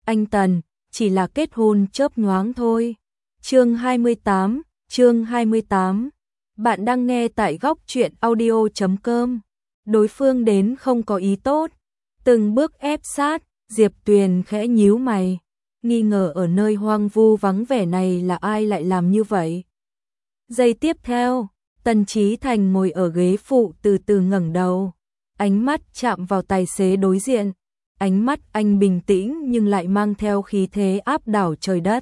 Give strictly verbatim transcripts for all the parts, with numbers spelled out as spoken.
anh Tần, chỉ là kết hôn chớp nhoáng thôi. Chương hai mươi tám, chương hai mươi tám. Bạn đang nghe tại góc truyện audio chấm com. Đối phương đến không có ý tốt, từng bước ép sát, Diệp Tuyền khẽ nhíu mày, nghi ngờ ở nơi hoang vu vắng vẻ này là ai lại làm như vậy. Giây tiếp theo, Tần Chí Thành ngồi ở ghế phụ từ từ ngẩng đầu, ánh mắt chạm vào tài xế đối diện. Ánh mắt anh bình tĩnh nhưng lại mang theo khí thế áp đảo trời đất.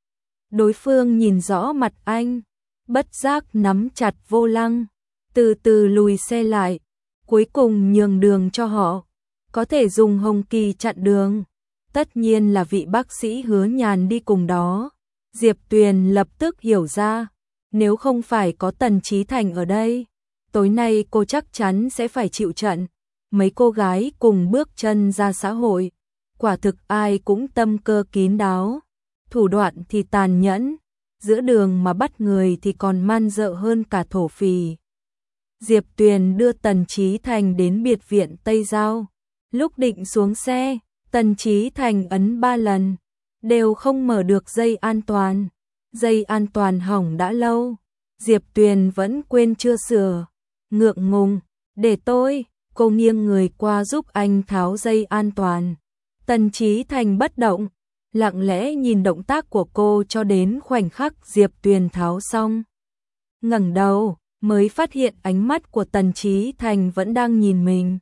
Đối phương nhìn rõ mặt anh, bất giác nắm chặt vô lăng, từ từ lùi xe lại, cuối cùng nhường đường cho họ, có thể dùng hồng kỳ chặn đường. Tất nhiên là vị bác sĩ Hứa Nhàn đi cùng đó. Diệp Tuyền lập tức hiểu ra, nếu không phải có Tần Chí Thành ở đây, tối nay cô chắc chắn sẽ phải chịu trận. Mấy cô gái cùng bước chân ra xã hội, quả thực ai cũng tâm cơ kín đáo, thủ đoạn thì tàn nhẫn, giữa đường mà bắt người thì còn man dợ hơn cả thổ phỉ. Diệp Tuyền đưa Tần Chí Thành đến biệt viện Tây Giao, lúc định xuống xe, Tần Chí Thành ấn ba lần, đều không mở được dây an toàn, dây an toàn hỏng đã lâu, Diệp Tuyền vẫn quên chưa sửa, ngượng ngùng, để tôi. Cô nghiêng người qua giúp anh tháo dây an toàn. Tần Chí Thành bất động, lặng lẽ nhìn động tác của cô cho đến khoảnh khắc Diệp Tuyền tháo xong. Ngẩng đầu, mới phát hiện ánh mắt của Tần Chí Thành vẫn đang nhìn mình.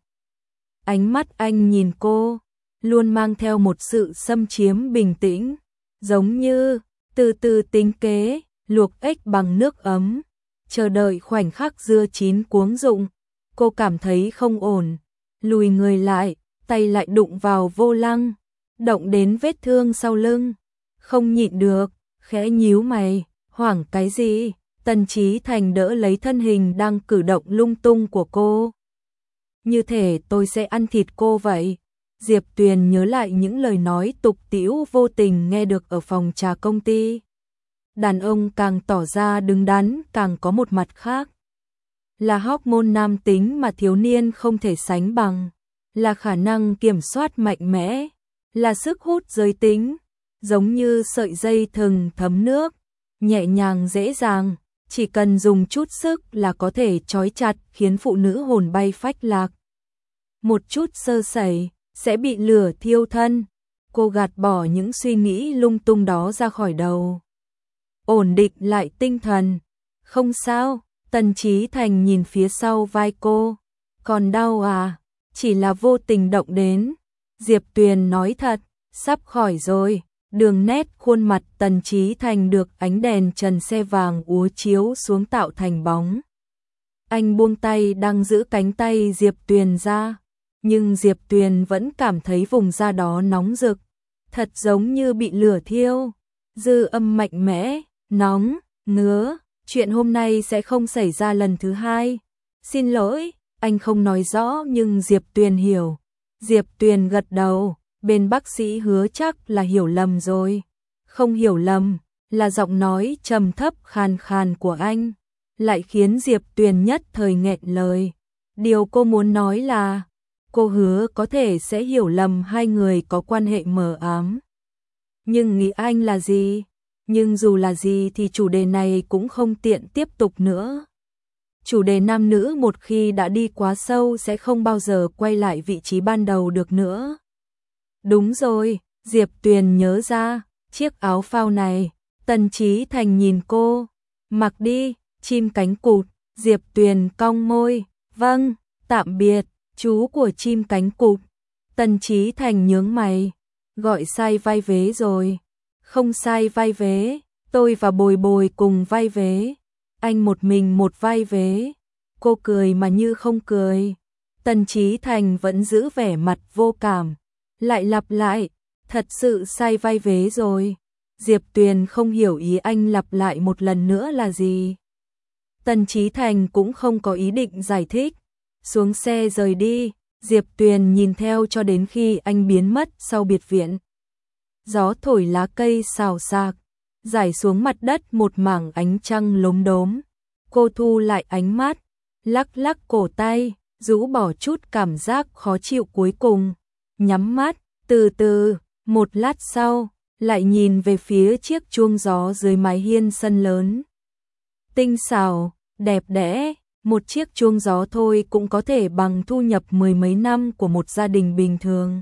Ánh mắt anh nhìn cô, luôn mang theo một sự xâm chiếm bình tĩnh, giống như từ từ tính kế, luộc ếch bằng nước ấm, chờ đợi khoảnh khắc dưa chín cuống rụng. Cô cảm thấy không ổn, lùi người lại, tay lại đụng vào vô lăng, động đến vết thương sau lưng, không nhịn được, khẽ nhíu mày, hoảng cái gì? Tần Chí Thành đỡ lấy thân hình đang cử động lung tung của cô. Như thể tôi sẽ ăn thịt cô vậy. Diệp Tuyền nhớ lại những lời nói tục tĩu vô tình nghe được ở phòng trà công ty. Đàn ông càng tỏ ra đứng đắn càng có một mặt khác. Là hormone nam tính mà thiếu niên không thể sánh bằng, là khả năng kiểm soát mạnh mẽ, là sức hút giới tính, giống như sợi dây thừng thấm nước, nhẹ nhàng dễ dàng, chỉ cần dùng chút sức là có thể trói chặt khiến phụ nữ hồn bay phách lạc. Một chút sơ sẩy, sẽ bị lửa thiêu thân. Cô gạt bỏ những suy nghĩ lung tung đó ra khỏi đầu. Ổn định lại tinh thần. Không sao. Tần Chí Thành nhìn phía sau vai cô, còn đau à? Chỉ là vô tình động đến. Diệp Tuyền nói thật, sắp khỏi rồi. Đường nét khuôn mặt Tần Chí Thành được ánh đèn trần xe vàng úa chiếu xuống tạo thành bóng. Anh buông tay đang giữ cánh tay Diệp Tuyền ra, nhưng Diệp Tuyền vẫn cảm thấy vùng da đó nóng rực, thật giống như bị lửa thiêu. Dư âm mạnh mẽ, nóng, ngứa. Chuyện hôm nay sẽ không xảy ra lần thứ hai. Xin lỗi, anh không nói rõ nhưng Diệp Tuyền hiểu. Diệp Tuyền gật đầu, bên bác sĩ Hứa chắc là hiểu lầm rồi. Không hiểu lầm, là giọng nói trầm thấp khàn khàn của anh, lại khiến Diệp Tuyền nhất thời nghẹn lời. Điều cô muốn nói là, cô hứa có thể sẽ hiểu lầm hai người có quan hệ mờ ám. Nhưng nghĩ anh là gì? Nhưng dù là gì thì chủ đề này cũng không tiện tiếp tục nữa. Chủ đề nam nữ một khi đã đi quá sâu sẽ không bao giờ quay lại vị trí ban đầu được nữa. Đúng rồi, Diệp Tuyền nhớ ra, chiếc áo phao này, Tần Chí Thành nhìn cô, mặc đi, chim cánh cụt. Diệp Tuyền cong môi, vâng, tạm biệt, chú của chim cánh cụt. Tần Chí Thành nhướng mày, gọi sai vai vế rồi. Không sai vai vế, tôi và Bồi Bồi cùng vai vế. Anh một mình một vai vế. Cô cười mà như không cười. Tần Chí Thành vẫn giữ vẻ mặt vô cảm, lại lặp lại, thật sự sai vai vế rồi. Diệp Tuyền không hiểu ý anh lặp lại một lần nữa là gì. Tần Chí Thành cũng không có ý định giải thích. Xuống xe rời đi, Diệp Tuyền nhìn theo cho đến khi anh biến mất sau biệt viện. Gió thổi lá cây xào xạc, rải xuống mặt đất một mảng ánh trăng lốm đốm. Cô thu lại ánh mắt, lắc lắc cổ tay, rũ bỏ chút cảm giác khó chịu cuối cùng. Nhắm mắt, từ từ, Một lát sau, lại nhìn về phía chiếc chuông gió dưới mái hiên sân lớn. Tinh xảo, đẹp đẽ, một chiếc chuông gió thôi cũng có thể bằng thu nhập mười mấy năm của một gia đình bình thường.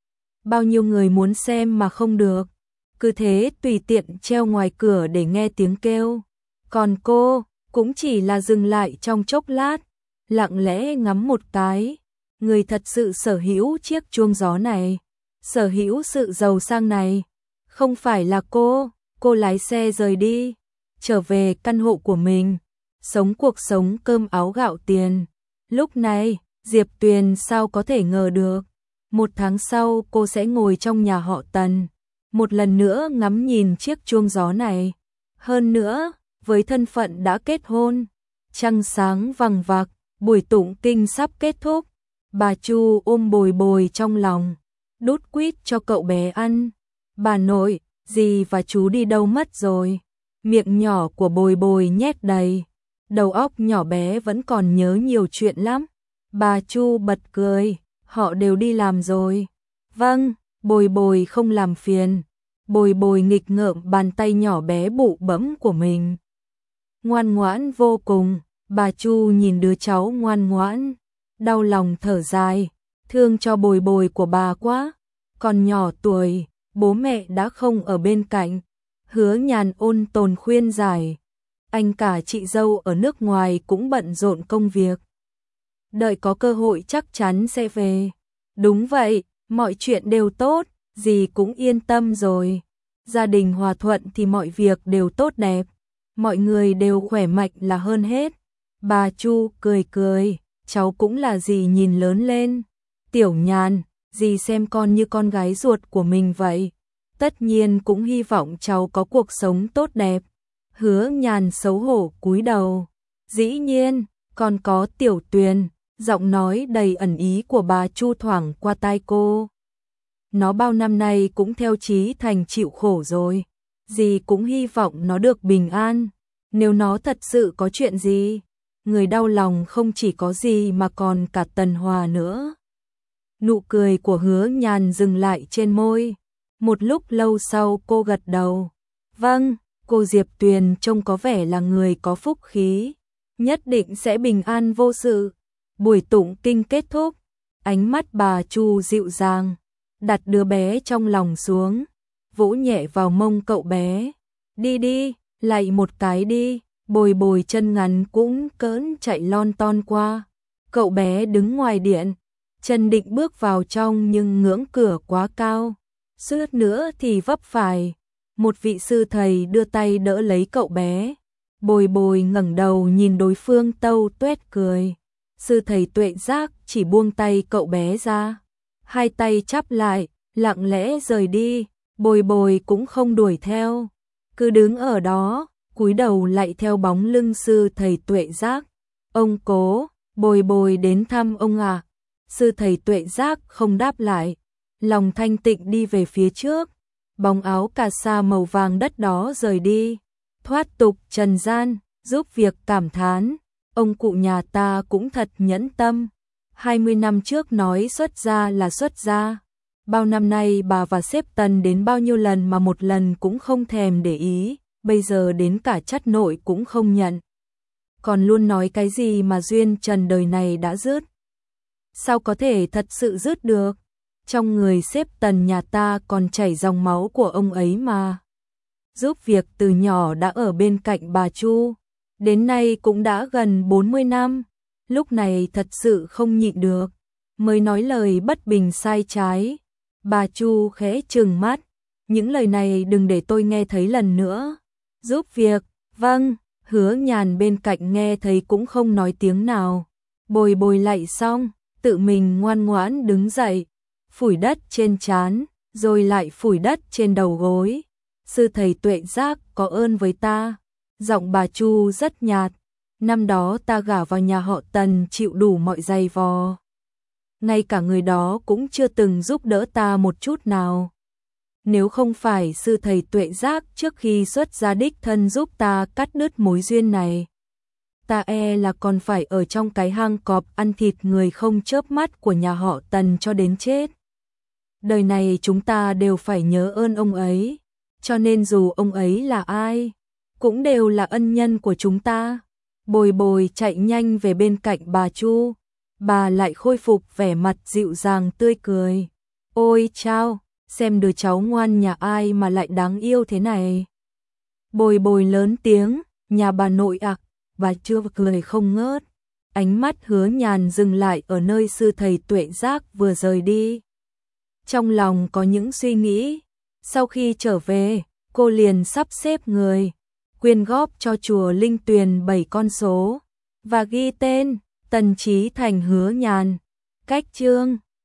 Bao nhiêu người muốn xem mà không được, cứ thế tùy tiện treo ngoài cửa để nghe tiếng kêu. Còn cô, cũng chỉ là dừng lại trong chốc lát, lặng lẽ ngắm một cái. Người thật sự sở hữu chiếc chuông gió này, sở hữu sự giàu sang này, không phải là cô. Cô lái xe rời đi, trở về căn hộ của mình, sống cuộc sống cơm áo gạo tiền. Lúc này, Diệp Tuyền sao có thể ngờ được, một tháng sau cô sẽ ngồi trong nhà họ Tần, một lần nữa ngắm nhìn chiếc chuông gió này. Hơn nữa, với thân phận đã kết hôn, trăng sáng vằng vặc, buổi tụng kinh sắp kết thúc, bà Chu ôm Bồi Bồi trong lòng, đút quýt cho cậu bé ăn. Bà nội, dì và chú đi đâu mất rồi? Miệng nhỏ của Bồi Bồi nhét đầy, đầu óc nhỏ bé vẫn còn nhớ nhiều chuyện lắm. Bà Chu bật cười, họ đều đi làm rồi. Vâng, Bồi Bồi không làm phiền. Bồi Bồi nghịch ngợm bàn tay nhỏ bé bụ bẫm của mình. Ngoan ngoãn vô cùng, bà Chu nhìn đứa cháu ngoan ngoãn, đau lòng thở dài, thương cho Bồi Bồi của bà quá. Còn nhỏ tuổi, bố mẹ đã không ở bên cạnh. Hứa Nhàn ôn tồn khuyên giải, anh cả chị dâu ở nước ngoài cũng bận rộn công việc, đợi có cơ hội chắc chắn sẽ về. Đúng vậy, mọi chuyện đều tốt, dì cũng yên tâm rồi. Gia đình hòa thuận thì mọi việc đều tốt đẹp, mọi người đều khỏe mạnh là hơn hết. Bà Chu cười cười, cháu cũng là dì nhìn lớn lên. Tiểu Nhàn, dì xem con như con gái ruột của mình vậy. Tất nhiên cũng hy vọng cháu có cuộc sống tốt đẹp. Hứa Nhàn xấu hổ cúi đầu. Dĩ nhiên, còn có Tiểu Tuyền. Giọng nói đầy ẩn ý của bà Chu thoảng qua tai cô. Nó bao năm nay cũng theo Chí Thành chịu khổ rồi, dì cũng hy vọng nó được bình an. Nếu nó thật sự có chuyện gì, người đau lòng không chỉ có dì mà còn cả Tần Hòa nữa. Nụ cười của Hứa Nhàn dừng lại trên môi. Một lúc lâu sau cô gật đầu. Vâng, cô Diệp Tuyền trông có vẻ là người có phúc khí, nhất định sẽ bình an vô sự. Buổi tụng kinh kết thúc, ánh mắt bà Chu dịu dàng, đặt đứa bé trong lòng xuống, vỗ nhẹ vào mông cậu bé. Đi đi, lạy một cái đi. Bồi Bồi chân ngắn cũng cỡn chạy lon ton qua. Cậu bé đứng ngoài điện, chân định bước vào trong nhưng ngưỡng cửa quá cao, suýt nữa thì vấp phải. Một vị sư thầy đưa tay đỡ lấy cậu bé. Bồi Bồi ngẩng đầu nhìn đối phương tâu tuét cười. Sư thầy Tuệ Giác chỉ buông tay cậu bé ra, hai tay chắp lại, lặng lẽ rời đi. Bồi Bồi cũng không đuổi theo, cứ đứng ở đó, cúi đầu lạy theo bóng lưng sư thầy Tuệ Giác. Ông Cố, Bồi Bồi đến thăm ông à? Sư thầy Tuệ Giác không đáp lại, lòng thanh tịnh đi về phía trước. Bóng áo cà sa màu vàng đất đó rời đi, thoát tục trần gian, giúp việc cảm thán. Ông cụ nhà ta cũng thật nhẫn tâm. hai mươi năm trước nói xuất gia là xuất gia. Bao năm nay bà và sếp Tần đến bao nhiêu lần mà một lần cũng không thèm để ý, bây giờ đến cả chắt nội cũng không nhận. Còn luôn nói cái gì mà duyên trần đời này đã dứt. Sao có thể thật sự dứt được? Trong người sếp Tần nhà ta còn chảy dòng máu của ông ấy mà. Giúp việc từ nhỏ đã ở bên cạnh bà Chu, đến nay cũng đã gần bốn mươi năm. Lúc này thật sự không nhịn được, mới nói lời bất bình sai trái. Bà Chu khẽ trừng mắt, những lời này đừng để tôi nghe thấy lần nữa. Giúp việc, vâng. Hứa Nhàn bên cạnh nghe thấy cũng không nói tiếng nào. Bồi Bồi lạy xong, tự mình ngoan ngoãn đứng dậy, phủi đất trên trán, rồi lại phủi đất trên đầu gối. Sư thầy Tuệ Giác có ơn với ta. Giọng bà Chu rất nhạt. Năm đó ta gả vào nhà họ Tần chịu đủ mọi dày vò, ngay cả người đó cũng chưa từng giúp đỡ ta một chút nào. Nếu không phải sư thầy Tuệ Giác trước khi xuất gia đích thân giúp ta cắt đứt mối duyên này, ta e là còn phải ở trong cái hang cọp ăn thịt người không chớp mắt của nhà họ Tần cho đến chết. đời này chúng ta đều phải nhớ ơn ông ấy, cho nên dù ông ấy là ai, cũng đều là ân nhân của chúng ta. Bồi Bồi chạy nhanh về bên cạnh bà Chu, bà lại khôi phục vẻ mặt dịu dàng tươi cười. Ôi chao, xem đứa cháu ngoan nhà ai mà lại đáng yêu thế này. Bồi Bồi lớn tiếng, nhà bà nội ạ, bà chưa cười không ngớt. Ánh mắt Hứa Nhàn dừng lại ở nơi sư thầy Tuệ Giác vừa rời đi. Trong lòng có những suy nghĩ, sau khi trở về, cô liền sắp xếp người, quyên góp cho chùa Linh Tuyền bảy con số, và ghi tên, Tần Chí Thành Hứa Nhàn. Cách chương